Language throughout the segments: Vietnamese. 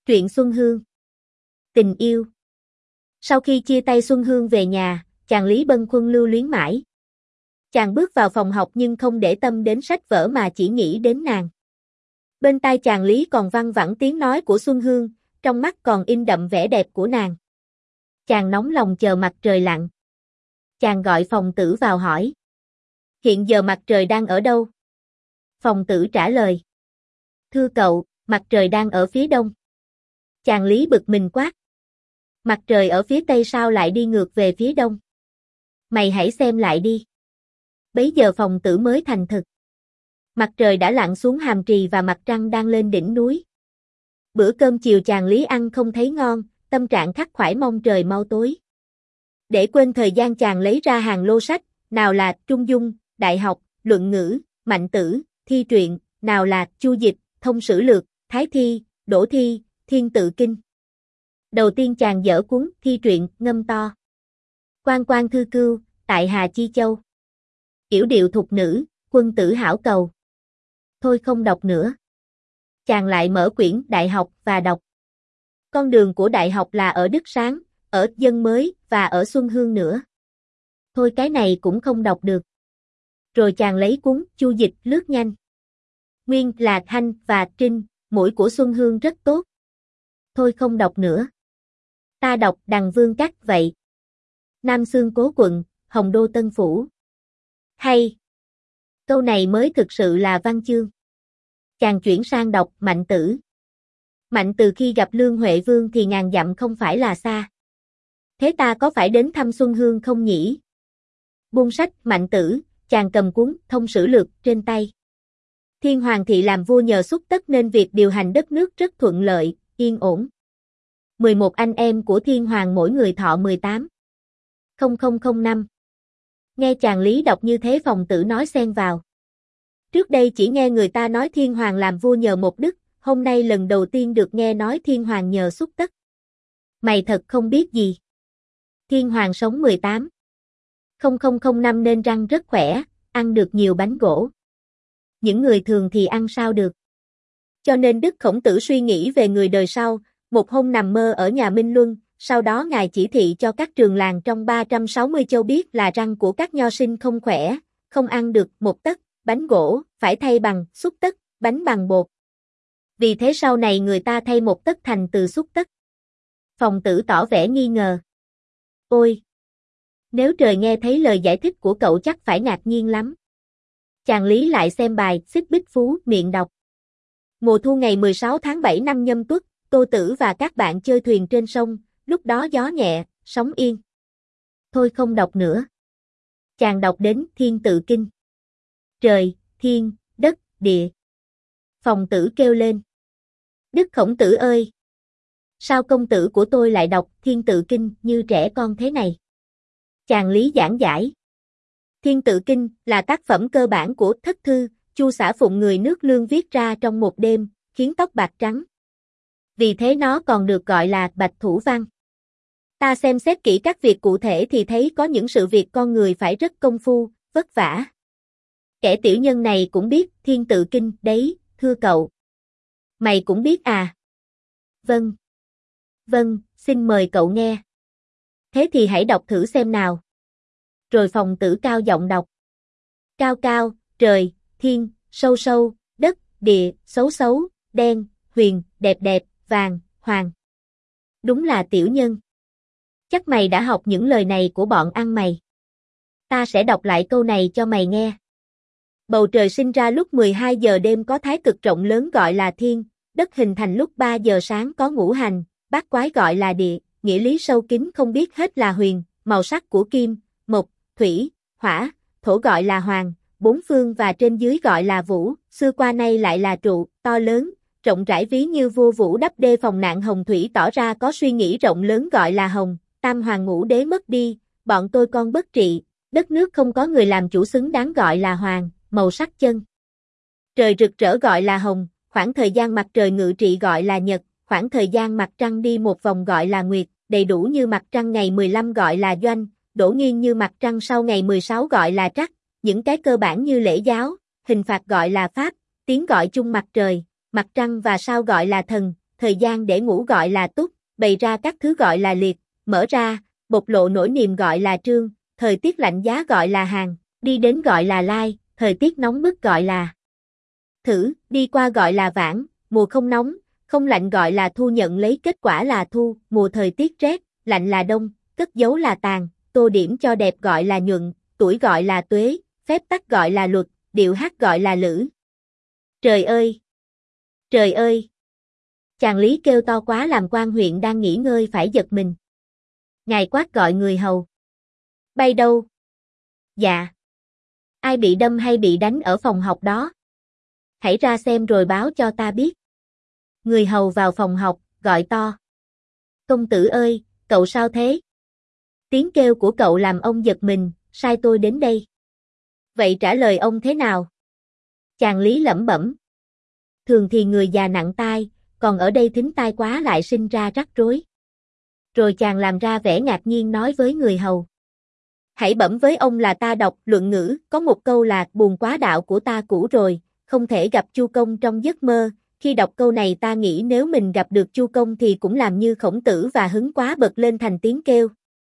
Truyện Xuân Hương. Tình yêu. Sau khi chia tay Xuân Hương về nhà, chàng Lý bâng khuâng lưu luyến mãi. Chàng bước vào phòng học nhưng không để tâm đến sách vở mà chỉ nghĩ đến nàng. Bên tai chàng Lý còn văng vẳng tiếng nói của Xuân Hương, trong mắt còn in đậm vẻ đẹp của nàng. Chàng nóng lòng chờ mặt trời lặn. Chàng gọi phòng tử vào hỏi. Hiện giờ mặt trời đang ở đâu? Phòng tử trả lời. Thưa cậu, mặt trời đang ở phía đông. Chàng Lý bực mình quát. Mặt trời ở phía tây sao lại đi ngược về phía đông? Mày hãy xem lại đi. Bấy giờ phòng tử mới thành thực. Mặt trời đã lặn xuống hàm trì và mặt trăng đang lên đỉnh núi. Bữa cơm chiều chàng Lý ăn không thấy ngon, tâm trạng khắc khoải mong trời mau tối. Để quên thời gian chàng lấy ra hàng lô sách, nào là Trung Dung, Đại học, Luận ngữ, Mạnh tử, Thi truyện, nào là Chu dịch, Thông sử lược, Thái thi, Đỗ thi, Thiên tự kinh. Đầu tiên chàng dở cuốn Thi truyện ngâm to. Quan quan thư cưu, tại Hà Chi Châu. Yểu điệu thục nữ, quân tử hảo cầu. Thôi không đọc nữa. Chàng lại mở quyển Đại học và đọc. Con đường của Đại học là ở Đức Sáng, ở Dân Mới và ở Xuân Hương nữa. Thôi cái này cũng không đọc được. Rồi chàng lấy cuốn Chu dịch lướt nhanh. Nguyên là Thanh và Trinh, mũi của Xuân Hương rất tốt. Thôi không đọc nữa. Ta đọc Đằng Vương Các vậy. Nam Xương Cố Quận, Hồng Đô Tân Phủ. Hay. Câu này mới thực sự là văn chương. Chàng chuyển sang đọc Mạnh tử. Mạnh từ khi gặp Lương Huệ Vương thì ngàn dặm không phải là xa. Thế ta có phải đến thăm Xuân Hương không nhỉ? Buông sách Mạnh tử, chàng cầm cuốn Thông sử lược trên tay. Thiên Hoàng thị làm vua nhờ Xúc Tất nên việc điều hành đất nước rất thuận lợi, yên ổn. 11 anh em của Thiên Hoàng mỗi người thọ 18. 0005. Nghe chàng Lý đọc như thế phòng tử nói xen vào. Trước đây chỉ nghe người ta nói Thiên Hoàng làm vua nhờ một đức, hôm nay lần đầu tiên được nghe nói Thiên Hoàng nhờ Xúc Tất. Mày thật không biết gì. Thiên Hoàng sống 18. 0005 nên răng rất khỏe, ăn được nhiều bánh gỗ. Những người thường thì ăn sao được. Cho nên Đức Khổng Tử suy nghĩ về người đời sau, một hôm nằm mơ ở nhà Minh Luân, sau đó ngài chỉ thị cho các trường làng trong 360 châu biết là răng của các nho sinh không khỏe, không ăn được một tấc bánh gỗ, phải thay bằng xúc tất, bánh bằng bột. Vì thế sau này người ta thay một tấc thành từ xúc tất. Phòng tử tỏ vẻ nghi ngờ. Ôi! Nếu trời nghe thấy lời giải thích của cậu chắc phải ngạc nhiên lắm. Chàng Lý lại xem bài Xích Bích Phú miệng đọc. Mùa thu ngày 16 tháng 7 năm Nhâm Tuất, Tô Tử và các bạn chơi thuyền trên sông, lúc đó gió nhẹ, sóng yên. Thôi không đọc nữa. Chàng đọc đến Thiên tự kinh. Trời, thiên, đất, địa. Phòng tử kêu lên. Đức Khổng Tử ơi! Sao công tử của tôi lại đọc Thiên tự kinh như trẻ con thế này? Chàng Lý giảng giải. Thiên tự kinh là tác phẩm cơ bản của Thất thư, Chu Xả Phụng người nước Lương viết ra trong một đêm, khiến tóc bạc trắng. Vì thế nó còn được gọi là Bạch Thủ Văn. Ta xem xét kỹ các việc cụ thể thì thấy có những sự việc con người phải rất công phu, vất vả. Kẻ tiểu nhân này cũng biết Thiên tự kinh đấy, thưa cậu. Mày cũng biết à? Vâng. Vâng, xin mời cậu nghe. Thế thì hãy đọc thử xem nào. Rồi phòng tử cao giọng đọc. Cao cao, trời, thiên, sâu sâu, đất, địa, xấu xấu, đen, huyền, đẹp đẹp, vàng, hoàng. Đúng là tiểu nhân. Chắc mày đã học những lời này của bọn ăn mày. Ta sẽ đọc lại câu này cho mày nghe. Bầu trời sinh ra lúc 12 giờ đêm có thái cực rộng lớn gọi là thiên, đất hình thành lúc 3 giờ sáng có ngũ hành, bát quái gọi là địa, nghĩa lý sâu kín không biết hết là huyền, màu sắc của kim, mộc, thủy, hỏa, thổ gọi là hoàng, bốn phương và trên dưới gọi là vũ, xưa qua nay lại là trụ, to lớn, rộng rãi ví như vua Vũ đắp đê phòng nạn hồng thủy tỏ ra có suy nghĩ rộng lớn gọi là hồng, tam hoàng ngũ đế mất đi, bọn tôi con bất trị, đất nước không có người làm chủ xứng đáng gọi là hoàng, màu sắc chân. Trời rực rỡ gọi là hồng, khoảng thời gian mặt trời ngự trị gọi là nhật, khoảng thời gian mặt trăng đi một vòng gọi là nguyệt, đầy đủ như mặt trăng ngày 15 gọi là doanh, đổ nghiêng như mặt trăng sau ngày 16 gọi là trắc, những cái cơ bản như lễ giáo, hình phạt gọi là pháp, tiếng gọi chung mặt trời, mặt trăng và sao gọi là thần, thời gian để ngủ gọi là túc, bày ra các thứ gọi là liệt, mở ra, bộc lộ nỗi niềm gọi là trương, thời tiết lạnh giá gọi là hàng, đi đến gọi là lai, thời tiết nóng bức gọi là thử, đi qua gọi là vãn, mùa không nóng, không lạnh gọi là thu, nhận lấy kết quả là thu, mùa thời tiết rét, lạnh là đông, cất dấu là tàn, tô điểm cho đẹp gọi là nhuận, tuổi gọi là tuế, phép tắc gọi là luật, điệu hát gọi là lữ. Trời ơi! Trời ơi! Chàng Lý kêu to quá làm quan huyện đang nghỉ ngơi phải giật mình. Ngài quát gọi người hầu. Bay đâu? Dạ. Ai bị đâm hay bị đánh ở phòng học đó? Hãy ra xem rồi báo cho ta biết. Người hầu vào phòng học, gọi to. Công tử ơi, cậu sao thế? Tiếng kêu của cậu làm ông giật mình, sai tôi đến đây. Vậy trả lời ông thế nào? Chàng Lý lẩm bẩm. Thường thì người già nặng tai, còn ở đây thính tai quá lại sinh ra rắc rối. Rồi chàng làm ra vẻ ngạc nhiên nói với người hầu. Hãy bẩm với ông là ta đọc luận ngữ, có một câu là buồn quá đạo của ta cũ rồi, không thể gặp Chu Công trong giấc mơ. Khi đọc câu này ta nghĩ nếu mình gặp được Chu Công thì cũng làm như Khổng Tử và hứng quá bật lên thành tiếng kêu.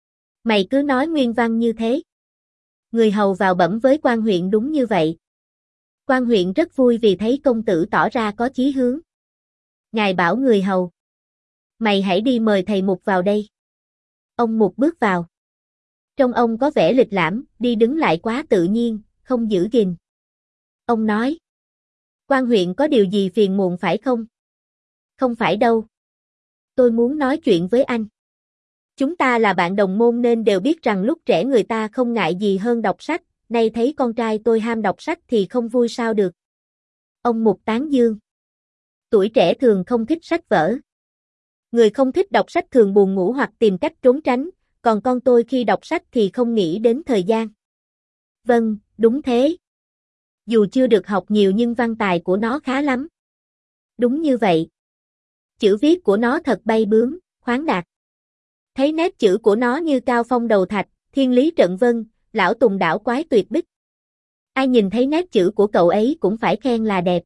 Mày cứ nói nguyên văn như thế. Người hầu vào bẩm với quan huyện đúng như vậy. Quan huyện rất vui vì thấy công tử tỏ ra có chí hướng. Ngài bảo người hầu. Mày hãy đi mời thầy Mục vào đây. Ông Mục bước vào. Trông ông có vẻ lịch lãm, đi đứng lại quá tự nhiên, không giữ gìn. Ông nói. Quan huyện có điều gì phiền muộn phải không? Không phải đâu. Tôi muốn nói chuyện với anh. Chúng ta là bạn đồng môn nên đều biết rằng lúc trẻ người ta không ngại gì hơn đọc sách, nay thấy con trai tôi ham đọc sách thì không vui sao được. Ông Mục tán dương. Tuổi trẻ thường không thích sách vở. Người không thích đọc sách thường buồn ngủ hoặc tìm cách trốn tránh, còn con tôi khi đọc sách thì không nghĩ đến thời gian. Vâng, đúng thế. Dù chưa được học nhiều nhưng văn tài của nó khá lắm. Đúng như vậy. Chữ viết của nó thật bay bướm, khoáng đạt. Thấy nét chữ của nó như cao phong đầu thạch, thiên lý trận vân, lão tùng đảo quái tuyệt bích. Ai nhìn thấy nét chữ của cậu ấy cũng phải khen là đẹp.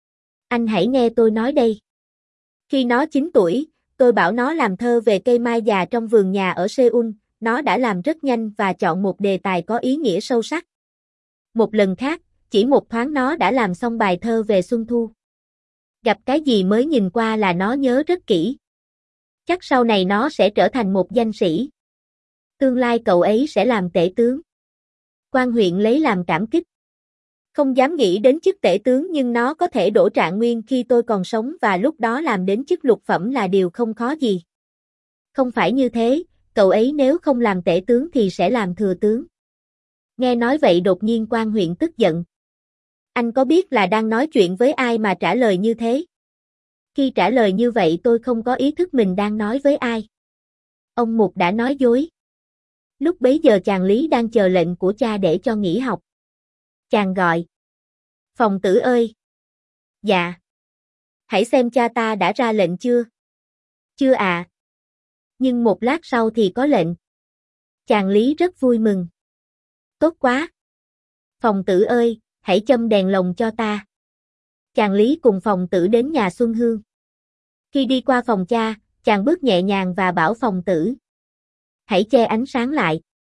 Anh hãy nghe tôi nói đây. Khi nó 9 tuổi, tôi bảo nó làm thơ về cây mai già trong vườn nhà ở Seoul, nó đã làm rất nhanh và chọn một đề tài có ý nghĩa sâu sắc. Một lần khác, chỉ một thoáng nó đã làm xong bài thơ về Xuân Thu. Gặp cái gì mới nhìn qua là nó nhớ rất kỹ. Chắc sau này nó sẽ trở thành một danh sĩ. Tương lai cậu ấy sẽ làm tể tướng. Quan huyện lấy làm cảm kích. Không dám nghĩ đến chức tể tướng nhưng nó có thể đỗ Trạng Nguyên khi tôi còn sống và lúc đó làm đến chức lục phẩm là điều không khó gì. Không phải như thế, cậu ấy nếu không làm tể tướng thì sẽ làm thừa tướng. Nghe nói vậy đột nhiên quan huyện tức giận. Anh có biết là đang nói chuyện với ai mà trả lời như thế? Khi trả lời như vậy tôi không có ý thức mình đang nói với ai. Ông Mục đã nói dối. Lúc bấy giờ chàng Lý đang chờ lệnh của cha để cho nghỉ học. Chàng gọi. Phòng tử ơi. Dạ. Hãy xem cha ta đã ra lệnh chưa? Chưa ạ. Nhưng một lát sau thì có lệnh. Chàng Lý rất vui mừng. Tốt quá. Phòng tử ơi, hãy châm đèn lồng cho ta. Chàng Lý cùng phòng tử đến nhà Xuân Hương. Khi đi qua phòng cha, chàng bước nhẹ nhàng và bảo phòng tử. Hãy che ánh sáng lại.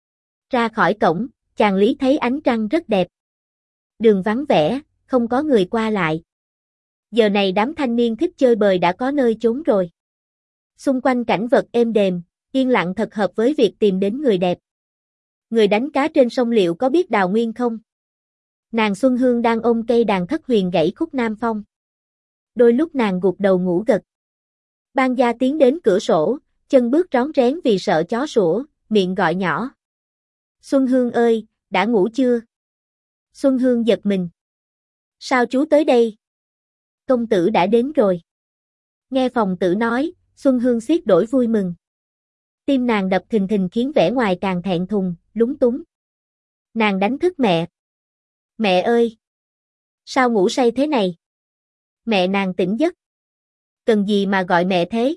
Ra khỏi cổng, chàng Lý thấy ánh trăng rất đẹp. Đường vắng vẻ, không có người qua lại. Giờ này đám thanh niên thích chơi bời đã có nơi trốn rồi. Xung quanh cảnh vật êm đềm, yên lặng thật hợp với việc tìm đến người đẹp. Người đánh cá trên sông liệu có biết Đào Nguyên không? Nàng Xuân Hương đang ôm cây đàn thất huyền gãy khúc Nam Phong. Đôi lúc nàng gục đầu ngủ gật. Ban gia tiến đến cửa sổ, chân bước rón rén vì sợ chó sủa, miệng gọi nhỏ. Xuân Hương ơi, đã ngủ chưa? Xuân Hương giật mình. Sao chú tới đây? Công tử đã đến rồi. Nghe phòng tử nói, Xuân Hương xiết đổi vui mừng. Tim nàng đập thình thình khiến vẻ ngoài càng thẹn thùng, lúng túng. Nàng đánh thức mẹ. Mẹ ơi! Sao ngủ say thế này? Mẹ nàng tỉnh giấc. Cần gì mà gọi mẹ thế?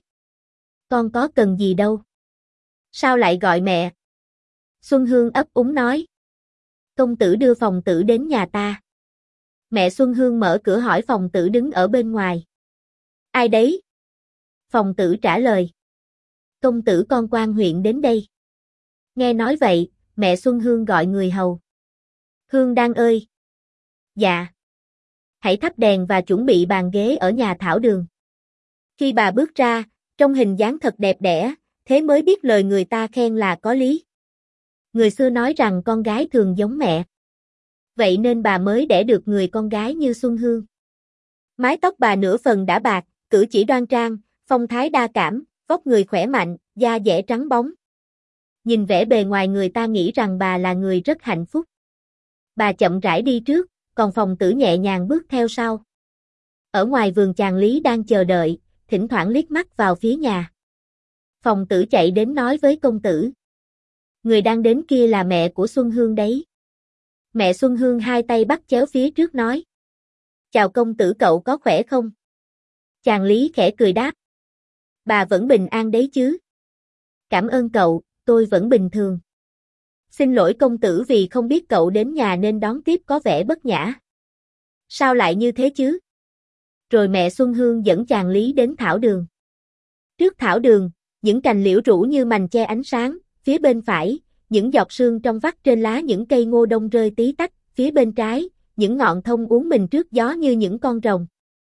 Con có cần gì đâu. Sao lại gọi mẹ? Xuân Hương ấp úng nói. Công tử đưa phòng tử đến nhà ta. Mẹ Xuân Hương mở cửa hỏi phòng tử đứng ở bên ngoài. Ai đấy? Phòng tử trả lời. Công tử con quan huyện đến đây. Nghe nói vậy, mẹ Xuân Hương gọi người hầu. Hương Đan ơi! Dạ. Hãy thắp đèn và chuẩn bị bàn ghế ở nhà thảo đường. Khi bà bước ra, trong hình dáng thật đẹp đẽ, thế mới biết lời người ta khen là có lý. Người xưa nói rằng con gái thường giống mẹ. Vậy nên bà mới đẻ được người con gái như Xuân Hương. Mái tóc bà nửa phần đã bạc, cử chỉ đoan trang, phong thái đa cảm, vóc người khỏe mạnh, da dẻ trắng bóng. Nhìn vẻ bề ngoài người ta nghĩ rằng bà là người rất hạnh phúc. Bà chậm rãi đi trước, còn Phòng tử nhẹ nhàng bước theo sau. Ở ngoài vườn chàng Lý đang chờ đợi, thỉnh thoảng liếc mắt vào phía nhà. Phòng tử chạy đến nói với công tử. Người đang đến kia là mẹ của Xuân Hương đấy. Mẹ Xuân Hương hai tay bắt chéo phía trước nói. Chào công tử, cậu có khỏe không? Chàng Lý khẽ cười đáp. Bà vẫn bình an đấy chứ? Cảm ơn cậu, tôi vẫn bình thường. Xin lỗi công tử vì không biết cậu đến nhà nên đón tiếp có vẻ bất nhã. Sao lại như thế chứ? Rồi mẹ Xuân Hương dẫn chàng Lý đến thảo đường. Trước thảo đường, những cành liễu rủ như mành che ánh sáng, phía bên phải, những giọt sương trong vắt trên lá những cây ngô đông rơi tí tách, phía bên trái, những ngọn thông uốn mình trước gió như những con rồng.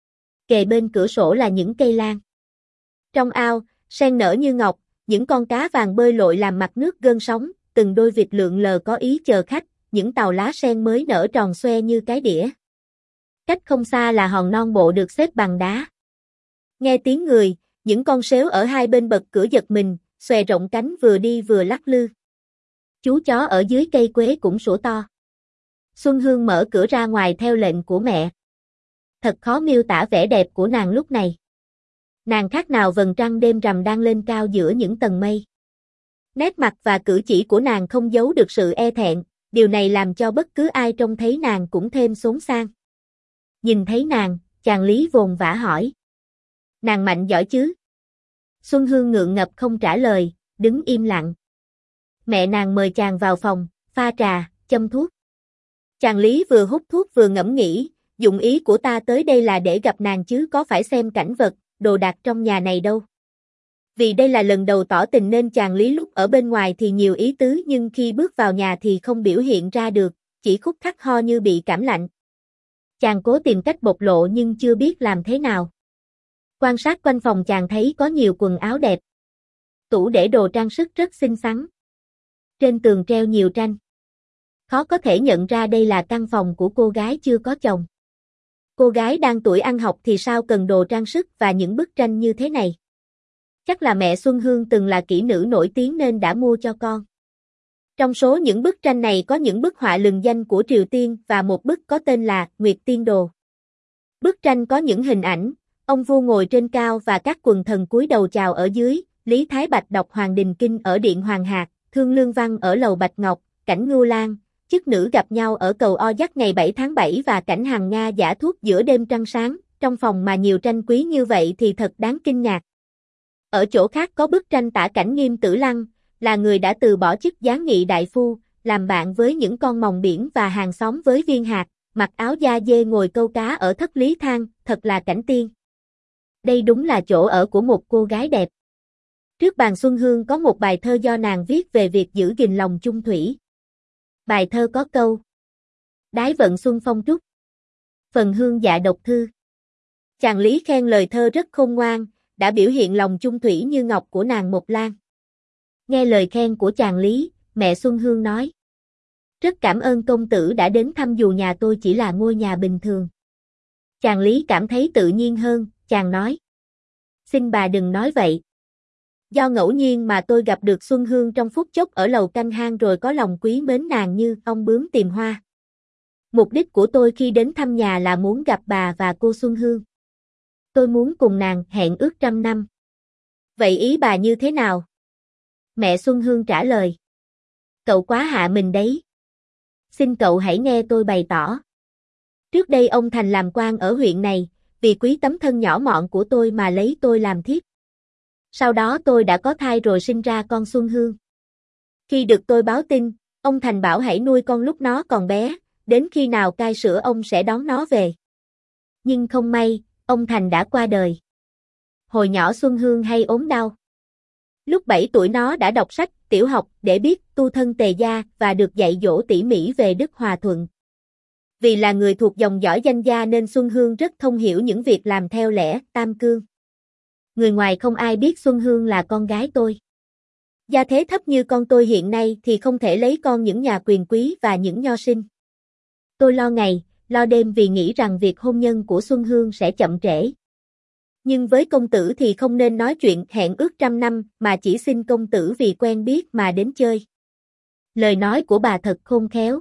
Kề bên cửa sổ là những cây lan. Trong ao, sen nở như ngọc, những con cá vàng bơi lội làm mặt nước gợn sóng, từng đôi vịt lượn lờ có ý chờ khách, những tàu lá sen mới nở tròn xoe như cái đĩa. Cách không xa là hòn non bộ được xếp bằng đá. Nghe tiếng người, những con sếu ở hai bên bậc cửa giật mình, xòe rộng cánh vừa đi vừa lắc lư. Chú chó ở dưới cây quế cũng sủa to. Xuân Hương mở cửa ra ngoài theo lệnh của mẹ. Thật khó miêu tả vẻ đẹp của nàng lúc này. Nàng khác nào vầng trăng đêm rằm đang lên cao giữa những tầng mây. Nét mặt và cử chỉ của nàng không giấu được sự e thẹn, điều này làm cho bất cứ ai trông thấy nàng cũng thêm xốn xang. Nhìn thấy nàng, chàng Lý vồn vã hỏi. Nàng mạnh giỏi chứ? Xuân Hương ngượng ngập không trả lời, đứng im lặng. Mẹ nàng mời chàng vào phòng, pha trà, châm thuốc. Chàng Lý vừa hút thuốc vừa ngẫm nghĩ, dụng ý của ta tới đây là để gặp nàng chứ có phải xem cảnh vật, đồ đạc trong nhà này đâu. Vì đây là lần đầu tỏ tình nên chàng Lý lúc ở bên ngoài thì nhiều ý tứ nhưng khi bước vào nhà thì không biểu hiện ra được, chỉ khúc khắc ho như bị cảm lạnh. Chàng cố tìm cách bộc lộ nhưng chưa biết làm thế nào. Quan sát quanh phòng chàng thấy có nhiều quần áo đẹp. Tủ để đồ trang sức rất xinh xắn. Trên tường treo nhiều tranh. Khó có thể nhận ra đây là căn phòng của cô gái chưa có chồng. Cô gái đang tuổi ăn học thì sao cần đồ trang sức và những bức tranh như thế này. Chắc là mẹ Xuân Hương từng là kỹ nữ nổi tiếng nên đã mua cho con. Trong số những bức tranh này có những bức họa lừng danh của Triều Tiên và một bức có tên là Nguyệt Tiên Đồ. Bức tranh có những hình ảnh, ông vua ngồi trên cao và các quần thần cúi đầu chào ở dưới, Lý Thái Bạch đọc Hoàng Đình Kinh ở Điện Hoàng Hạc, Thương Lương Văn ở Lầu Bạch Ngọc, cảnh Ngưu Lang, chức nữ gặp nhau ở cầu O Dắc ngày 7 tháng 7 và cảnh Hằng Nga giả thuốc giữa đêm trăng sáng, trong phòng mà nhiều tranh quý như vậy thì thật đáng kinh ngạc. Ở chỗ khác có bức tranh tả cảnh Nghiêm Tử Lăng, là người đã từ bỏ chức giáng nghị đại phu, làm bạn với những con mòng biển và hàng xóm với viên hạt, mặc áo da dê ngồi câu cá ở Thất Lý Thang, thật là cảnh tiên. Đây đúng là chỗ ở của một cô gái đẹp. Trước bàn Xuân Hương có một bài thơ do nàng viết về việc giữ gìn lòng chung thủy. Bài thơ có câu: Đái vận xuân phong trúc, phần hương dạ độc thư. Chàng Lý khen lời thơ rất khôn ngoan, đã biểu hiện lòng chung thủy như ngọc của nàng Mộc Lan. Nghe lời khen của chàng Lý, mẹ Xuân Hương nói: Rất cảm ơn công tử đã đến thăm dù nhà tôi chỉ là ngôi nhà bình thường. Chàng Lý cảm thấy tự nhiên hơn, chàng nói: Xin bà đừng nói vậy. Do ngẫu nhiên mà tôi gặp được Xuân Hương trong phút chốc ở lầu canh hang rồi có lòng quý mến nàng như ong bướm tìm hoa. Mục đích của tôi khi đến thăm nhà là muốn gặp bà và cô Xuân Hương. Tôi muốn cùng nàng hẹn ước 100 năm. Vậy ý bà như thế nào? Mẹ Xuân Hương trả lời: Cậu quá hạ mình đấy. Xin cậu hãy nghe tôi bày tỏ. Trước đây ông Thành làm quan ở huyện này, vì quý tấm thân nhỏ mọn của tôi mà lấy tôi làm thiếp. Sau đó tôi đã có thai rồi sinh ra con Xuân Hương. Khi được tôi báo tin, ông Thành bảo hãy nuôi con lúc nó còn bé, đến khi nào cai sữa ông sẽ đón nó về. Nhưng không may, ông Thành đã qua đời. Hồi nhỏ Xuân Hương hay ốm đau. Lúc 7 tuổi nó đã đọc sách tiểu học để biết tu thân tề gia và được dạy dỗ tỉ mỉ về Đức Hòa Thuận. Vì là người thuộc dòng dõi danh gia nên Xuân Hương rất thông hiểu những việc làm theo lẽ tam cương. Người ngoài không ai biết Xuân Hương là con gái tôi. Gia thế thấp như con tôi hiện nay thì không thể lấy con những nhà quyền quý và những nho sinh. Tôi lo ngày, lo đêm vì nghĩ rằng việc hôn nhân của Xuân Hương sẽ chậm trễ. Nhưng với công tử thì không nên nói chuyện hẹn ước 100 năm mà chỉ xin công tử vì quen biết mà đến chơi. Lời nói của bà thật khôn khéo.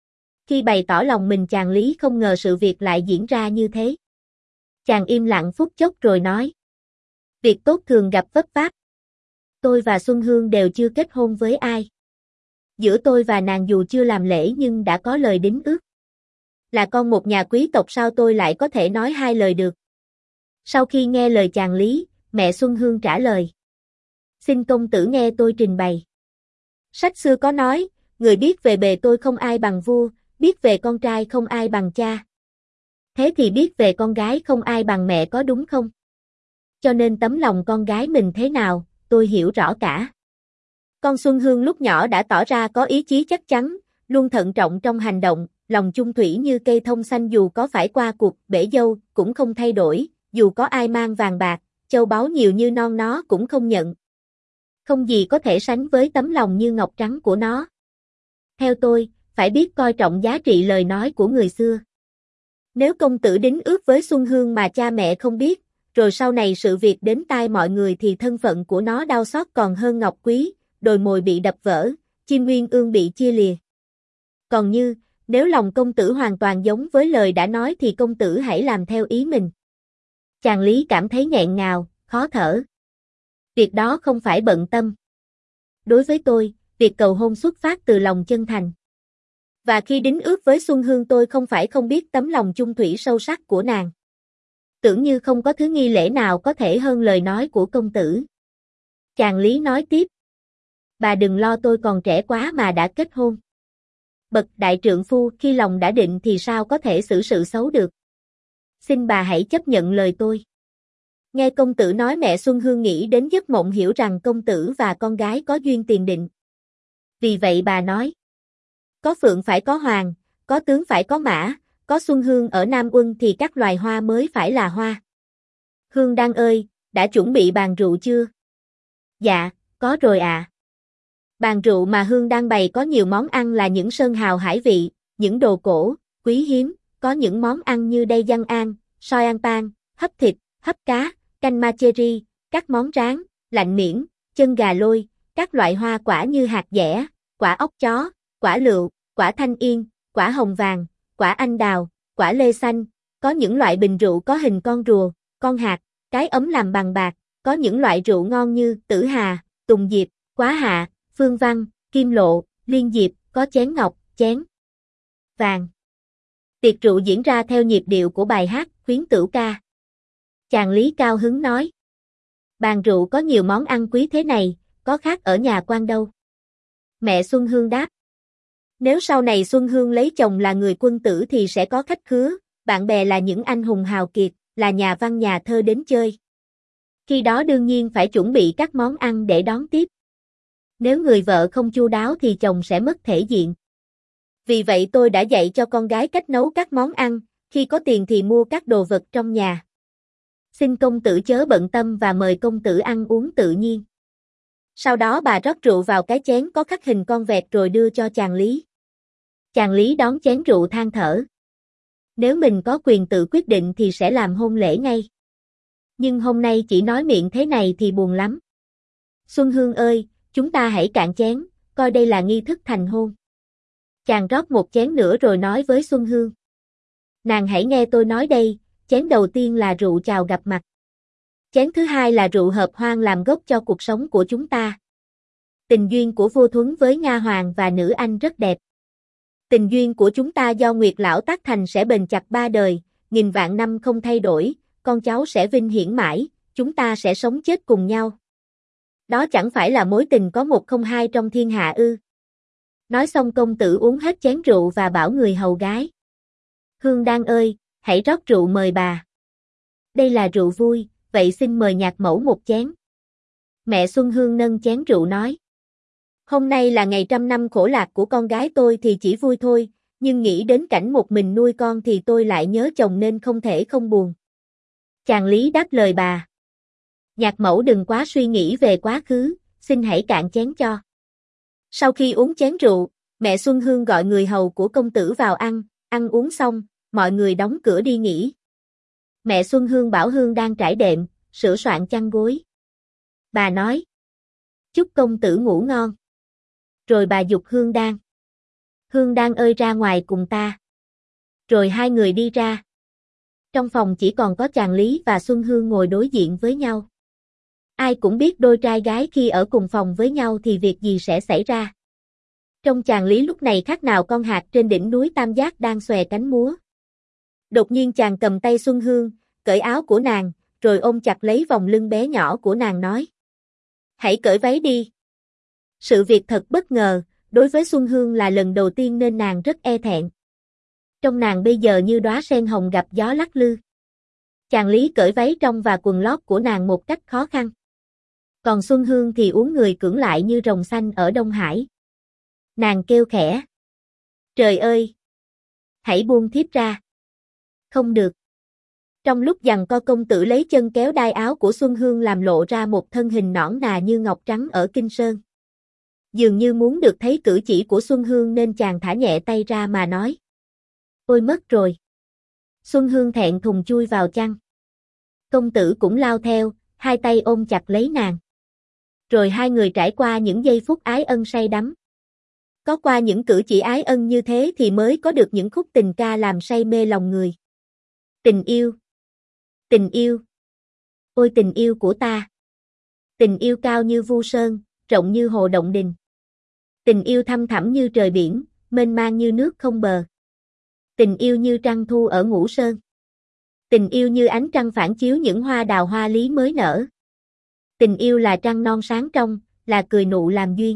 Khi bày tỏ lòng mình chàng Lý không ngờ sự việc lại diễn ra như thế. Chàng im lặng phút chốc rồi nói. Việc tốt thường gặp vấp váp. Tôi và Xuân Hương đều chưa kết hôn với ai. Giữa tôi và nàng dù chưa làm lễ nhưng đã có lời đính ước. Là con một nhà quý tộc sao tôi lại có thể nói hai lời được. Sau khi nghe lời chàng Lý, mẹ Xuân Hương trả lời. Xin công tử nghe tôi trình bày. Sách xưa có nói, người biết về bề tôi không ai bằng vua, biết về con trai không ai bằng cha. Thế thì biết về con gái không ai bằng mẹ có đúng không? Cho nên tấm lòng con gái mình thế nào, tôi hiểu rõ cả. Con Xuân Hương lúc nhỏ đã tỏ ra có ý chí chắc chắn, luôn thận trọng trong hành động, lòng chung thủy như cây thông xanh dù có phải qua cuộc bể dâu cũng không thay đổi, dù có ai mang vàng bạc, châu báu nhiều như non nó cũng không nhận. Không gì có thể sánh với tấm lòng như ngọc trắng của nó. Theo tôi, phải biết coi trọng giá trị lời nói của người xưa. Nếu công tử đính ước với Xuân Hương mà cha mẹ không biết, rồi sau này sự việc đến tai mọi người thì thân phận của nó đau xót còn hơn ngọc quý, đồi mồi bị đập vỡ, chim uyên ương bị chia lìa. Còn như, nếu lòng công tử hoàn toàn giống với lời đã nói thì công tử hãy làm theo ý mình. Chàng Lý cảm thấy nghẹn ngào, khó thở. Việc đó không phải bận tâm. Đối với tôi, việc cầu hôn xuất phát từ lòng chân thành. Và khi đính ước với Xuân Hương tôi không phải không biết tấm lòng chung thủy sâu sắc của nàng. Tưởng như không có thứ nghi lễ nào có thể hơn lời nói của công tử. Chàng Lý nói tiếp. Bà đừng lo tôi còn trẻ quá mà đã kết hôn. Bậc đại trượng phu khi lòng đã định thì sao có thể xử sự xấu được. Xin bà hãy chấp nhận lời tôi. Nghe công tử nói mẹ Xuân Hương nghĩ đến giấc mộng hiểu rằng công tử và con gái có duyên tiền định. Vì vậy bà nói. Có phượng phải có hoàng, có tướng phải có mã, có Xuân Hương ở Nam Uân thì các loài hoa mới phải là hoa. Hương Đăng ơi, đã chuẩn bị bàn rượu chưa? Dạ, có rồi ạ. Bàn rượu mà Hương Đăng bày có nhiều món ăn là những sơn hào hải vị, những đồ cổ, quý hiếm, có những món ăn như đay giăng an, xôi an pan, hấp thịt, hấp cá, canh ma cherry, các món rán, lạnh miễn, chân gà lôi, các loại hoa quả như hạt dẻ, quả ốc chó, quả lựu, quả thanh yên, quả hồng vàng, quả anh đào, quả lê xanh, có những loại bình rượu có hình con rùa, con hạt, cái ấm làm bằng bạc, có những loại rượu ngon như Tử Hà, Tùng Diệp, Quá Hạ, Phương Văn, Kim Lộ, Liên Diệp, có chén ngọc, chén vàng. Tiệc rượu diễn ra theo nhịp điệu của bài hát Khuyến Tửu Ca. Chàng Lý cao hứng nói. Bàn rượu có nhiều món ăn quý thế này, có khác ở nhà quan đâu. Mẹ Xuân Hương đáp. Nếu sau này Xuân Hương lấy chồng là người quân tử thì sẽ có khách khứa, bạn bè là những anh hùng hào kiệt, là nhà văn nhà thơ đến chơi. Khi đó đương nhiên phải chuẩn bị các món ăn để đón tiếp. Nếu người vợ không chu đáo thì chồng sẽ mất thể diện. Vì vậy tôi đã dạy cho con gái cách nấu các món ăn, khi có tiền thì mua các đồ vật trong nhà. Xin công tử chớ bận tâm và mời công tử ăn uống tự nhiên. Sau đó bà rót rượu vào cái chén có khắc hình con vẹt rồi đưa cho chàng Lý. Chàng Lý đón chén rượu than thở. Nếu mình có quyền tự quyết định thì sẽ làm hôn lễ ngay. Nhưng hôm nay chỉ nói miệng thế này thì buồn lắm. Xuân Hương ơi, chúng ta hãy cạn chén, coi đây là nghi thức thành hôn. Chàng rót một chén nữa rồi nói với Xuân Hương. Nàng hãy nghe tôi nói đây, chén đầu tiên là rượu chào gặp mặt. Chén thứ hai là rượu hợp hoan làm gốc cho cuộc sống của chúng ta. Tình duyên của vua Thuấn với Nga Hoàng và nữ anh rất đẹp. Tình duyên của chúng ta do Nguyệt Lão tác thành sẽ bền chặt 3 đời, nghìn vạn năm không thay đổi, con cháu sẽ vinh hiển mãi, chúng ta sẽ sống chết cùng nhau. Đó chẳng phải là mối tình có một không hai trong thiên hạ ư. Nói xong công tử uống hết chén rượu và bảo người hầu gái. Hương Đăng ơi, hãy rót rượu mời bà. Đây là rượu vui, vậy xin mời nhạc mẫu một chén. Mẹ Xuân Hương nâng chén rượu nói. Hôm nay là ngày 100 năm khổ lạc của con gái tôi thì chỉ vui thôi, nhưng nghĩ đến cảnh một mình nuôi con thì tôi lại nhớ chồng nên không thể không buồn. Chàng Lý đáp lời bà. Nhạc mẫu đừng quá suy nghĩ về quá khứ, xin hãy cạn chén cho. Sau khi uống chén rượu, mẹ Xuân Hương gọi người hầu của công tử vào ăn uống xong, mọi người đóng cửa đi nghỉ. Mẹ Xuân Hương bảo Hương đang trải đệm, sửa soạn chăn gối. Bà nói. Chúc công tử ngủ ngon. Rồi bà giục Hương Đan. Hương Đan ơi ra ngoài cùng ta. Rồi hai người đi ra. Trong phòng chỉ còn có chàng Lý và Xuân Hương ngồi đối diện với nhau. Ai cũng biết đôi trai gái khi ở cùng phòng với nhau thì việc gì sẽ xảy ra. Trong chàng Lý lúc này khác nào con hạc trên đỉnh núi Tam Giác đang xòe cánh múa. Đột nhiên chàng cầm tay Xuân Hương, cởi áo của nàng, rồi ôm chặt lấy vòng lưng bé nhỏ của nàng nói. Hãy cởi váy đi. Sự việc thật bất ngờ, đối với Xuân Hương là lần đầu tiên nên nàng rất e thẹn. Trong nàng bây giờ như đóa sen hồng gặp gió lắc lư. Chàng Lý cởi váy trong và quần lót của nàng một cách khó khăn. Còn Xuân Hương thì uốn người cưỡng lại như rồng xanh ở Đông Hải. Nàng kêu khẽ. Trời ơi! Hãy buông thiếp ra. Không được. Trong lúc giằng co công tử lấy chân kéo đai áo của Xuân Hương làm lộ ra một thân hình nõn nà như ngọc trắng ở Kinh Sơn. Dường như muốn được thấy cử chỉ của Xuân Hương nên chàng thả nhẹ tay ra mà nói. Ôi mất rồi. Xuân Hương thẹn thùng chui vào chăn. Công tử cũng lao theo, hai tay ôm chặt lấy nàng. Rồi hai người trải qua những giây phút ái ân say đắm. Có qua những cử chỉ ái ân như thế thì mới có được những khúc tình ca làm say mê lòng người. Tình yêu. Tình yêu. Ôi tình yêu của ta. Tình yêu cao như Vu Sơn, rộng như hồ Động Đình. Tình yêu thăm thẳm như trời biển, mênh mang như nước không bờ. Tình yêu như trăng thu ở Ngũ Sơn. Tình yêu như ánh trăng phản chiếu những hoa đào hoa lý mới nở. Tình yêu là trăng non sáng trong, là cười nụ làm duyên.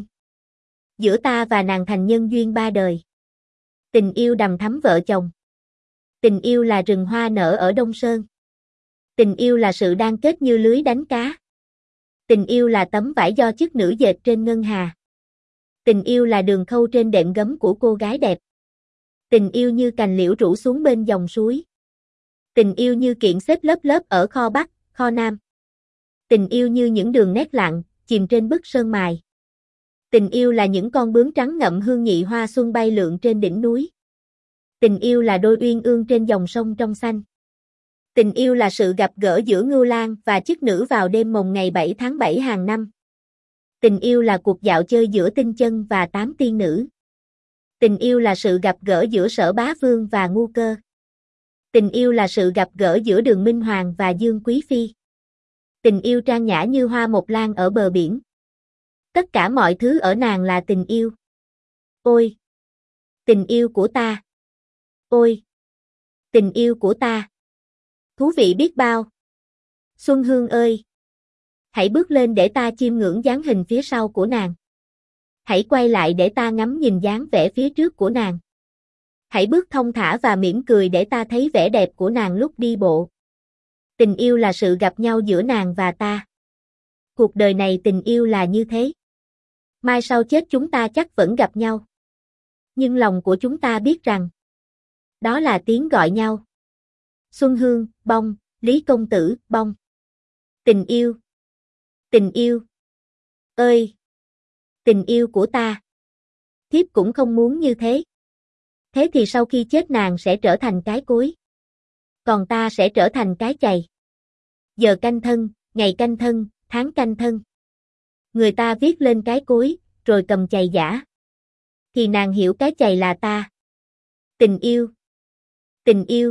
Giữa ta và nàng thành nhân duyên ba đời. Tình yêu đầm thắm vợ chồng. Tình yêu là rừng hoa nở ở Đông Sơn. Tình yêu là sự đan kết như lưới đánh cá. Tình yêu là tấm vải do chức nữ dệt trên ngân hà. Tình yêu là đường khâu trên đệm gấm của cô gái đẹp. Tình yêu như cành liễu rủ xuống bên dòng suối. Tình yêu như kiện xếp lớp lớp ở kho Bắc, kho Nam. Tình yêu như những đường nét lặng, chìm trên bức sơn mài. Tình yêu là những con bướm trắng ngậm hương nhị hoa xuân bay lượn trên đỉnh núi. Tình yêu là đôi uyên ương trên dòng sông trong xanh. Tình yêu là sự gặp gỡ giữa Ngưu Lang và chức nữ vào đêm mồng ngày 7 tháng 7 hàng năm. Tình yêu là cuộc dạo chơi giữa Tinh Chân và 8 tiên nữ. Tình yêu là sự gặp gỡ giữa Sở Bá Vương và Ngu Cơ. Tình yêu là sự gặp gỡ giữa Đường Minh Hoàng và Dương Quý Phi. Tình yêu trang nhã như hoa mộc lan ở bờ biển. Tất cả mọi thứ ở nàng là tình yêu. Ôi! Tình yêu của ta! Ôi! Tình yêu của ta! Thú vị biết bao! Xuân Hương ơi! Hãy bước lên để ta chiêm ngưỡng dáng hình phía sau của nàng. Hãy quay lại để ta ngắm nhìn dáng vẻ phía trước của nàng. Hãy bước thong thả và mỉm cười để ta thấy vẻ đẹp của nàng lúc đi bộ. Tình yêu là sự gặp nhau giữa nàng và ta. Cuộc đời này tình yêu là như thế. Mai sau chết chúng ta chắc vẫn gặp nhau. Nhưng lòng của chúng ta biết rằng đó là tiếng gọi nhau. Xuân Hương, bông, Lý công tử, bông. Tình yêu. Tình yêu. Ơi! Tình yêu của ta. Thiếp cũng không muốn như thế. Thế thì sau khi chết nàng sẽ trở thành cái cối. Còn ta sẽ trở thành cái chày. Giờ canh thân, ngày canh thân, tháng canh thân. Người ta viết lên cái cối, rồi cầm chày giả. Thì nàng hiểu cái chày là ta. Tình yêu. Tình yêu.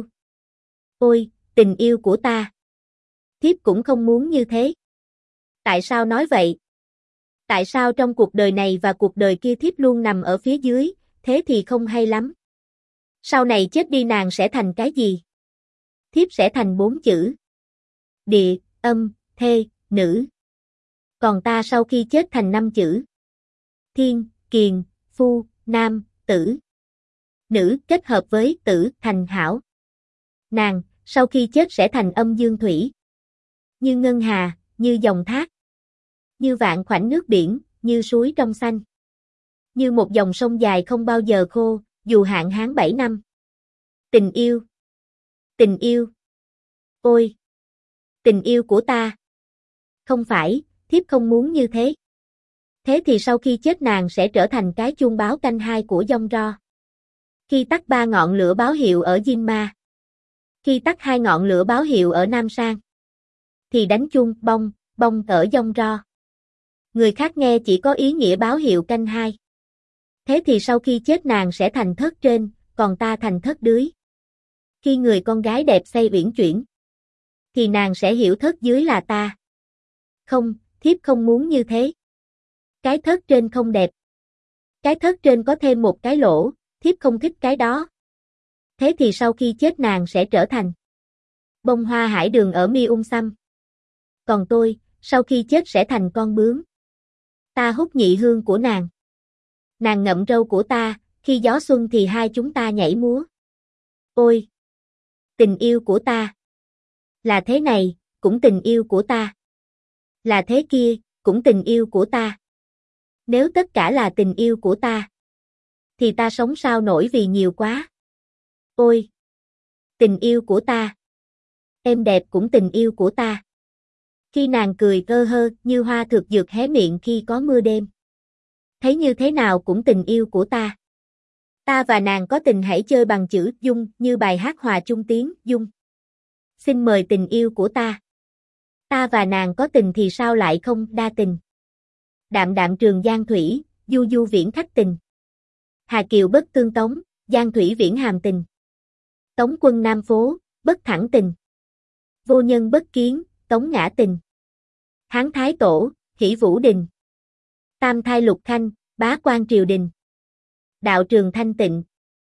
Ôi, tình yêu của ta. Thiếp cũng không muốn như thế. Tại sao nói vậy? Tại sao trong cuộc đời này và cuộc đời kia thiếp luôn nằm ở phía dưới, thế thì không hay lắm. Sau này chết đi nàng sẽ thành cái gì? Thiếp sẽ thành 4 chữ. Địa, âm, thê, nữ. Còn ta sau khi chết thành 5 chữ. Thiên, kiền, phu, nam, tử. Nữ kết hợp với tử thành hảo. Nàng, sau khi chết sẽ thành âm dương thủy. Như ngân hà, như dòng thác. Như vạn khoảnh nước biển, như suối trong xanh. Như một dòng sông dài không bao giờ khô, dù hạn hán 7 năm. Tình yêu. Tình yêu. Ôi! Tình yêu của ta. Không phải, thiếp không muốn như thế. Thế thì sau khi chết nàng sẽ trở thành cái chuông báo canh hai của Dông Ro. Khi tắt 3 ngọn lửa báo hiệu ở Jinma. Khi tắt 2 ngọn lửa báo hiệu ở Nam Sang. Thì đánh chuông bong, bong ở Dông Ro. Người khác nghe chỉ có ý nghĩa báo hiệu canh hai. Thế thì sau khi chết nàng sẽ thành thớt trên, còn ta thành thớt dưới. Khi người con gái đẹp say uyển chuyển, thì nàng sẽ hiểu thớt dưới là ta. Không, thiếp không muốn như thế. Cái thớt trên không đẹp. Cái thớt trên có thêm một cái lỗ, thiếp không thích cái đó. Thế thì sau khi chết nàng sẽ trở thành bông hoa hải đường ở Mi Ung Xăm. Còn tôi, sau khi chết sẽ thành con bướm. Ta hút nhị hương của nàng. Nàng ngậm râu của ta, khi gió xuân thì hai chúng ta nhảy múa. Ôi! Tình yêu của ta. Là thế này, cũng tình yêu của ta. Là thế kia, cũng tình yêu của ta. Nếu tất cả là tình yêu của ta, thì ta sống sao nổi vì nhiều quá. Ôi! Tình yêu của ta. Em đẹp cũng tình yêu của ta. Khi nàng cười ơ hơ như hoa thực dược hé miệng khi có mưa đêm. Thấy như thế nào cũng tình yêu của ta. Ta và nàng có tình hãy chơi bằng chữ dung như bài hát hòa chung tiếng dung. Xin mời tình yêu của ta. Ta và nàng có tình thì sao lại không đa tình. Đạm đạm trường giang thủy, du du viễn khách tình. Hà kiều bất tương tống, giang thủy viễn hàm tình. Tống quân nam phố, bất thẳng tình. Vô nhân bất kiến, tống ngã tình. Hán thái tổ, hỷ vũ đình. Tam thai lục khanh, bá quan triều đình. Đạo trường thanh tịnh.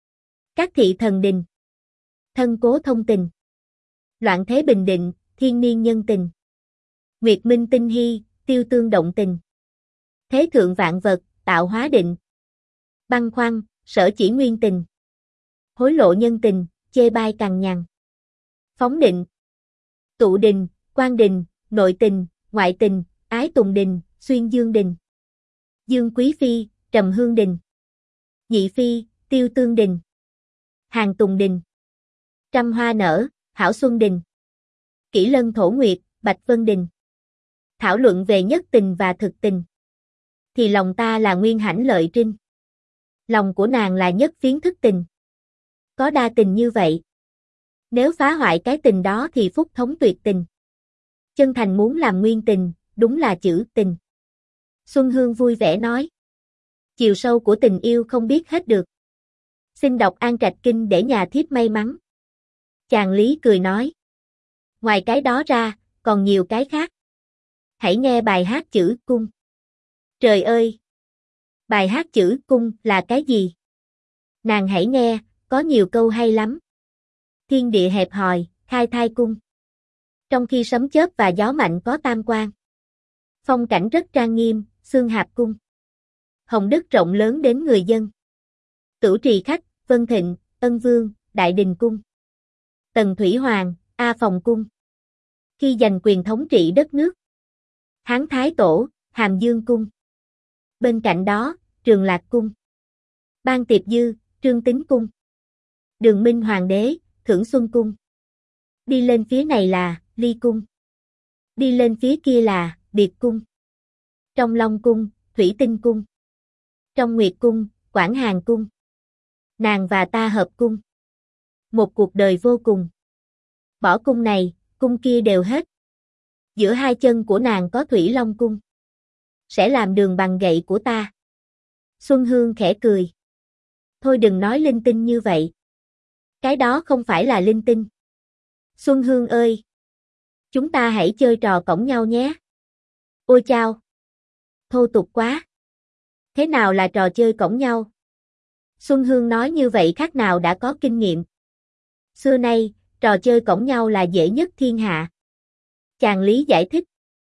Các thị thần đình. Thân cố thông tình. Loạn thế bình định, thiên niên nhân tình. Nguyệt minh tinh hy, tiêu tương động tình. Thế thượng vạn vật, tạo hóa định. Băng khoăn, sở chỉ nguyên tình. Hối lộ nhân tình, chê bai cằn nhằn. Phóng định. Tụ đình, quan đình, nội tình, ngoại tình, ái tùng đình, xuyên dương đình. Dương quý phi, trầm hương đình. Nhị phi, tiêu tương đình. Hàng tùng đình. Trăm hoa nở, hảo xuân đình. Kỷ lân thổ nguyệt, bạch vân đình. Thảo luận về nhất tình và thực tình. Thì lòng ta là nguyên hãnh lợi trinh. Lòng của nàng là nhất phiến thức tình. Có đa tình như vậy. Nếu phá hoại cái tình đó thì phúc thống tuyệt tình. Chân thành muốn làm nguyên tình, đúng là chữ tình. Xuân Hương vui vẻ nói. Chiều sâu của tình yêu không biết hết được. Xin đọc An Trạch Kinh để nhà thiếp may mắn. Chàng Lý cười nói. Ngoài cái đó ra, còn nhiều cái khác. Hãy nghe bài hát chữ cung. Trời ơi! Bài hát chữ cung là cái gì? Nàng hãy nghe, có nhiều câu hay lắm. Thiên địa hẹp hòi, khai thai cung. Trong khi sấm chớp và gió mạnh có tam quan. Phong cảnh rất trang nghiêm, xương hạp cung. Hồng đức rộng lớn đến người dân. Tửu trì khách, Vân Thịnh, Ân Vương, Đại Đình cung. Tần Thủy Hoàng, A Phòng cung. Khi giành quyền thống trị đất nước. Hán Thái Tổ, Hàm Dương cung. Bên cạnh đó, Trường Lạc cung. Ban Tiệp Dư, Trương Tín cung. Đường Minh Hoàng đế, Thưởng Xuân cung. Đi lên phía này là Ly cung. Đi lên phía kia là Biệt cung. Trong Long cung, Thủy Tinh cung. Trong Nguyệt cung, Quảng Hàn cung. Nàng và ta hợp cung. Một cuộc đời vô cùng. Bỏ cung này, cung kia đều hết. Giữa hai chân của nàng có Thủy Long cung. Sẽ làm đường bằng gậy của ta. Xuân Hương khẽ cười. Thôi đừng nói linh tinh như vậy. Cái đó không phải là linh tinh. Xuân Hương ơi! Chúng ta hãy chơi trò cõng nhau nhé. Ôi chao! Thô tục quá! Thế nào là trò chơi cõng nhau? Xuân Hương nói như vậy khác nào đã có kinh nghiệm. Xưa nay, trò chơi cõng nhau là dễ nhất thiên hạ. Chàng Lý giải thích.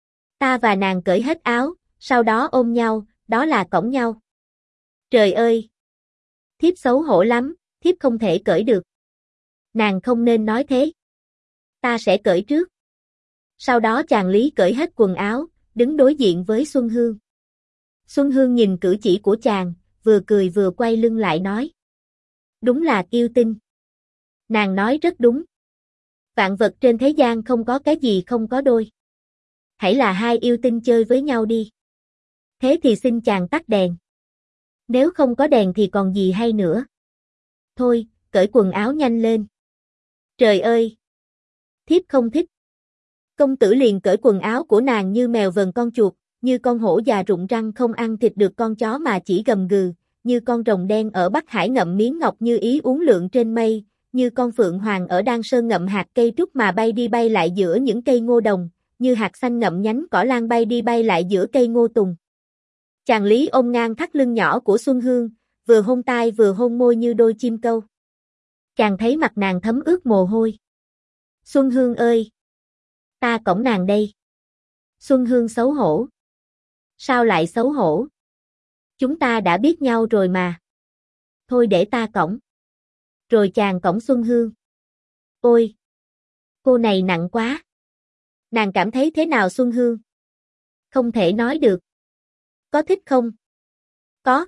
Ta và nàng cởi hết áo, sau đó ôm nhau, đó là cõng nhau. Trời ơi! Thiếp xấu hổ lắm, thiếp không thể cởi được. Nàng không nên nói thế. Ta sẽ cởi trước. Sau đó chàng Lý cởi hết quần áo, đứng đối diện với Xuân Hương. Xuân Hương nhìn cử chỉ của chàng, vừa cười vừa quay lưng lại nói. Đúng là yêu tinh. Nàng nói rất đúng. Vạn vật trên thế gian không có cái gì không có đôi. Hãy là hai yêu tinh chơi với nhau đi. Thế thì xin chàng tắt đèn. Nếu không có đèn thì còn gì hay nữa. Thôi, cởi quần áo nhanh lên. Trời ơi! Thiếp không thích. Công tử liền cởi quần áo của nàng như mèo vờn con chuột, như con hổ già rụng răng không ăn thịt được con chó mà chỉ gầm gừ, như con rồng đen ở Bắc Hải ngậm miếng ngọc như ý uốn lượn trên mây, như con phượng hoàng ở Đan Sơn ngậm hạt cây trúc mà bay đi bay lại giữa những cây ngô đồng, như hạt xanh ngậm nhánh cỏ lan bay đi bay lại giữa cây ngô tùng. Chàng Lý ôm ngang thắt lưng nhỏ của Xuân Hương, vừa hôn tai vừa hôn môi như đôi chim câu. Chàng thấy mặt nàng thấm ướt mồ hôi. Xuân Hương ơi! Ta cõng nàng đây. Xuân Hương xấu hổ. Sao lại xấu hổ? Chúng ta đã biết nhau rồi mà. Thôi để ta cõng. Rồi chàng cõng Xuân Hương. Ôi! Cô này nặng quá. Nàng cảm thấy thế nào Xuân Hương? Không thể nói được. Có thích không? Có.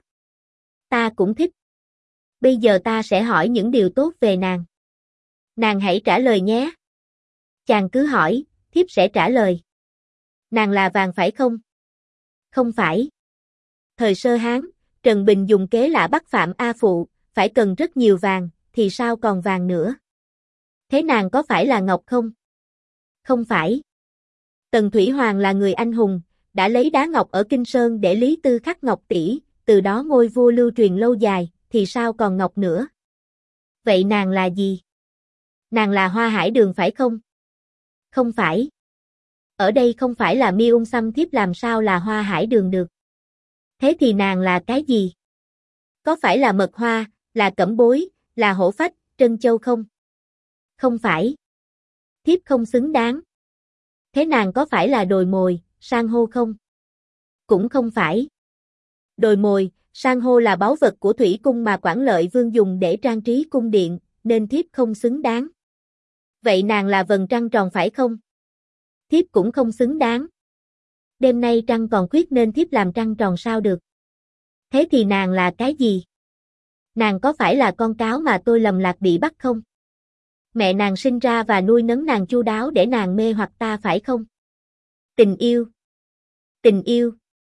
Ta cũng thích. Bây giờ ta sẽ hỏi những điều tốt về nàng. Nàng hãy trả lời nhé. Chàng cứ hỏi, thiếp sẽ trả lời. Nàng là vàng phải không? Không phải. Thời sơ Hán, Trần Bình dùng kế lạ bắt Phạm A Phụ, phải cần rất nhiều vàng, thì sao còn vàng nữa? Thế nàng có phải là ngọc không? Không phải. Tần Thủy Hoàng là người anh hùng, đã lấy đá ngọc ở Kinh Sơn để Lý Tư khắc ngọc tỷ, từ đó ngôi vua lưu truyền lâu dài, thì sao còn ngọc nữa? Vậy nàng là gì? Nàng là Hoa Hải Đường phải không? Không phải. Ở đây không phải là Mi Xăm thiếp làm sao là Hoa Hải Đường được? Thế thì nàng là cái gì? Có phải là mật hoa, là cẩm bối, là hổ phách, trân châu không? Không phải. Thiếp không xứng đáng. Thế nàng có phải là đồi mồi, san hô không? Cũng không phải. Đồi mồi, san hô là báu vật của thủy cung mà Quảng Lợi Vương dùng để trang trí cung điện, nên thiếp không xứng đáng. Vậy nàng là vầng trăng tròn phải không? Thiếp cũng không xứng đáng. Đêm nay trăng còn khuyết nên thiếp làm trăng tròn sao được. Thế thì nàng là cái gì? Nàng có phải là con cáo mà tôi lầm lạc bị bắt không? Mẹ nàng sinh ra và nuôi nấng nàng chu đáo để nàng mê hoặc ta phải không? Tình yêu. Tình yêu.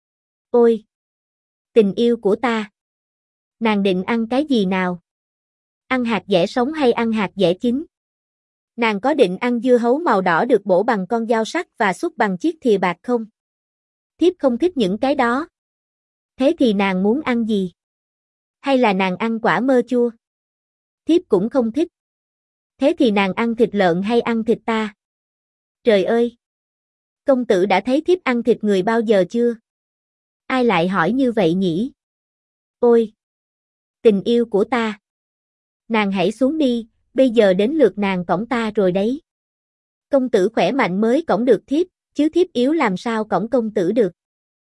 Ôi! Tình yêu của ta. Nàng định ăn cái gì nào? Ăn hạt dẻ sống hay ăn hạt dẻ chín? Nàng có định ăn dưa hấu màu đỏ được bổ bằng con dao sắc và xúc bằng chiếc thìa bạc không? Thiếp không thích những cái đó. Thế thì nàng muốn ăn gì? Hay là nàng ăn quả mơ chua? Thiếp cũng không thích. Thế thì nàng ăn thịt lợn hay ăn thịt ta? Trời ơi! Công tử đã thấy thiếp ăn thịt người bao giờ chưa? Ai lại hỏi như vậy nhỉ? Ôi! Tình yêu của ta! Nàng hãy xuống đi, bây giờ đến lượt nàng cõng ta rồi đấy. Công tử khỏe mạnh mới cõng được thiếp, chứ thiếp yếu làm sao cõng công tử được.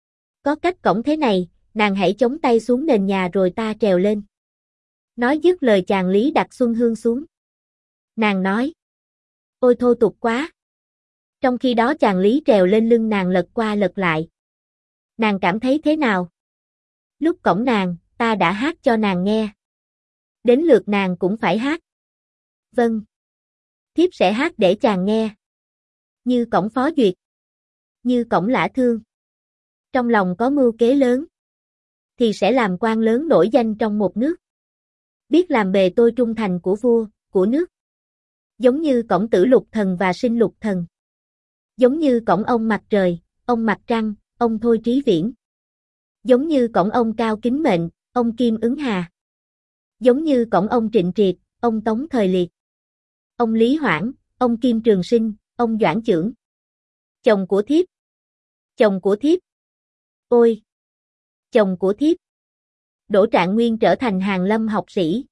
Có cách cõng thế này, nàng hãy chống tay xuống nền nhà rồi ta trèo lên. Nói dứt lời chàng Lý đặt Xuân Hương xuống. Nàng nói. Ôi thô tục quá. Trong khi đó chàng Lý trèo lên lưng nàng lật qua lật lại. Nàng cảm thấy thế nào? Lúc cõng nàng, ta đã hát cho nàng nghe. Đến lượt nàng cũng phải hát. Vâng. Thiếp sẽ hát để chàng nghe. Như cõng Phó Duyệt. Như cõng Lã Thương. Trong lòng có mưu kế lớn. Thì sẽ làm quan lớn nổi danh trong một nước. Biết làm bề tôi trung thành của vua, của nước. Giống như cõng Tử Lục Thần và Sinh Lục Thần. Giống như cõng ông Mặt Trời, ông Mặt Trăng, ông Thôi Trí Viễn. Giống như cõng ông Cao Kính Mệnh, ông Kim Ứng Hà. Giống như cõng ông Trịnh Triệt, ông Tống Thời Liệt. Ông Lý Hoãn, ông Kim Trường Sinh, ông Doãn Chưởng. Chồng của thiếp. Chồng của thiếp. Ôi! Chồng của thiếp. Đỗ Trạng Nguyên trở thành Hàn Lâm học sĩ.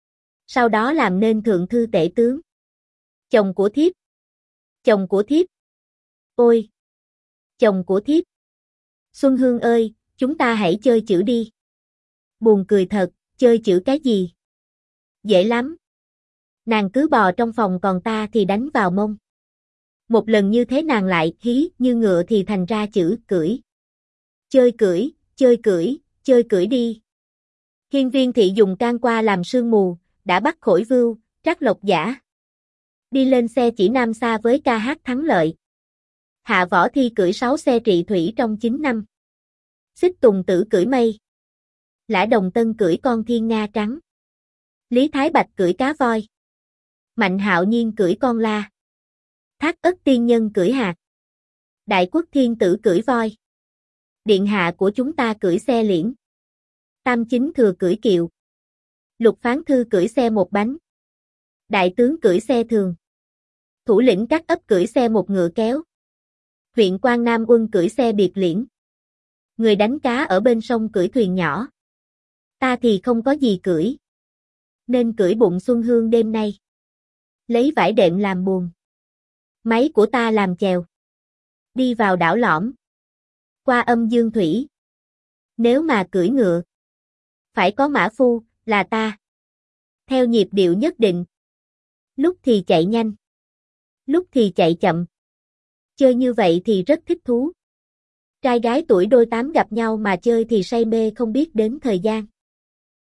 Sau đó làm nên thượng thư tể tướng. Chồng của thiếp. Chồng của thiếp. Ôi! Chồng của thiếp. Xuân Hương ơi, chúng ta hãy chơi chữ đi. Buồn cười thật, chơi chữ cái gì? Dễ lắm. Nàng cứ bò trong phòng còn ta thì đánh vào mông. Một lần như thế nàng lại hí như ngựa thì thành ra chữ cưỡi. Chơi cưỡi, chơi cưỡi, chơi cưỡi đi. Hiên Viên thị dùng can qua làm sương mù, đã bắt Khổi Vưu, Trác Lộc Giả. Đi lên xe chỉ nam xa với ca hát thắng lợi. Hạ Võ Thi cưỡi 6 xe trị thủy trong 9 năm. Xích Tùng Tử cưỡi mây. Lã Đồng Tân cưỡi con thiên nga trắng. Lý Thái Bạch cưỡi cá voi. Mạnh Hạo Nhiên cưỡi con la. Thác Ất Tiên Nhân cưỡi hạt. Đại Quốc Thiên Tử cưỡi voi. Điện hạ của chúng ta cưỡi xe liễn. Tam Chính Thừa cưỡi kiệu. Lục Phán Thư cưỡi xe một bánh. Đại tướng cưỡi xe thường. Thủ lĩnh các ấp cưỡi xe một ngựa kéo. Huyện Quan Nam Quân cưỡi xe biệt liễn. Người đánh cá ở bên sông cưỡi thuyền nhỏ. Ta thì không có gì cưỡi. Nên cưỡi bụng xuân hương đêm nay. Lấy vải đệm làm buồm. Máy của ta làm chèo. Đi vào đảo lõm. Qua âm dương thủy. Nếu mà cưỡi ngựa. Phải có mã phu, là ta. Theo nhịp điệu nhất định. Lúc thì chạy nhanh. Lúc thì chạy chậm. Chơi như vậy thì rất thích thú. Trai gái tuổi đôi tám gặp nhau mà chơi thì say mê không biết đến thời gian.